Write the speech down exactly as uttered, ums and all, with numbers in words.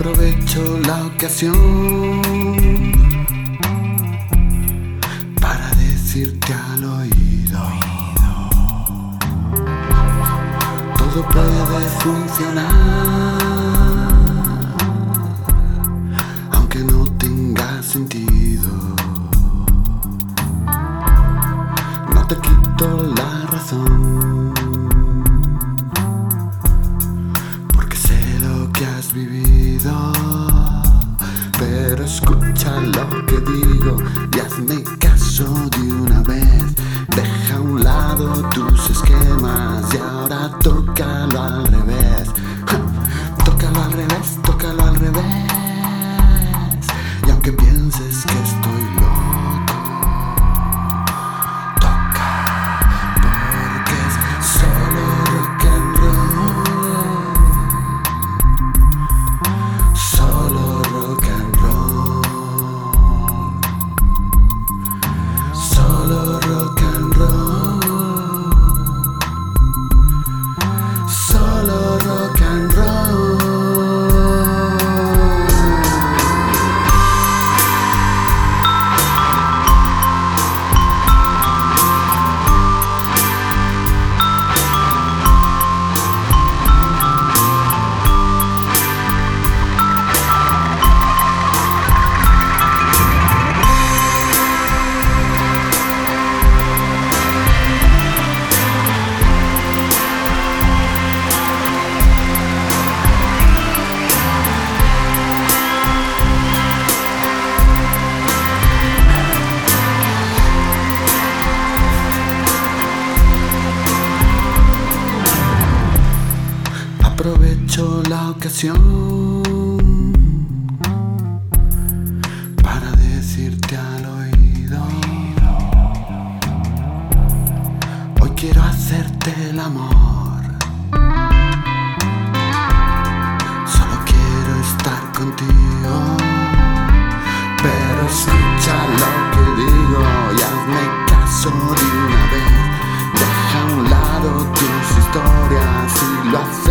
Aprovecho la ocasión para decirte al oído, todo puede funcionar, aunque no tenga sentido. No te quito la razón, porque sé lo que has vivido, pero escucha lo que digo y hazme caso de una vez. Deja a un lado tus esquemas y ahora tócalo al revés. Tócalo al revés, tócalo al revés. Y aunque pienses que estoy loco, toca, porque es solo rock and roll. Solo rock and roll. Solo rock and roll. Solo rock and roll. Aprovecho la ocasión para decirte al oído, hoy quiero hacerte el amor, solo quiero estar contigo, pero escucha lo que digo y hazme caso de una vez. Deja a un lado tus historias y lo haces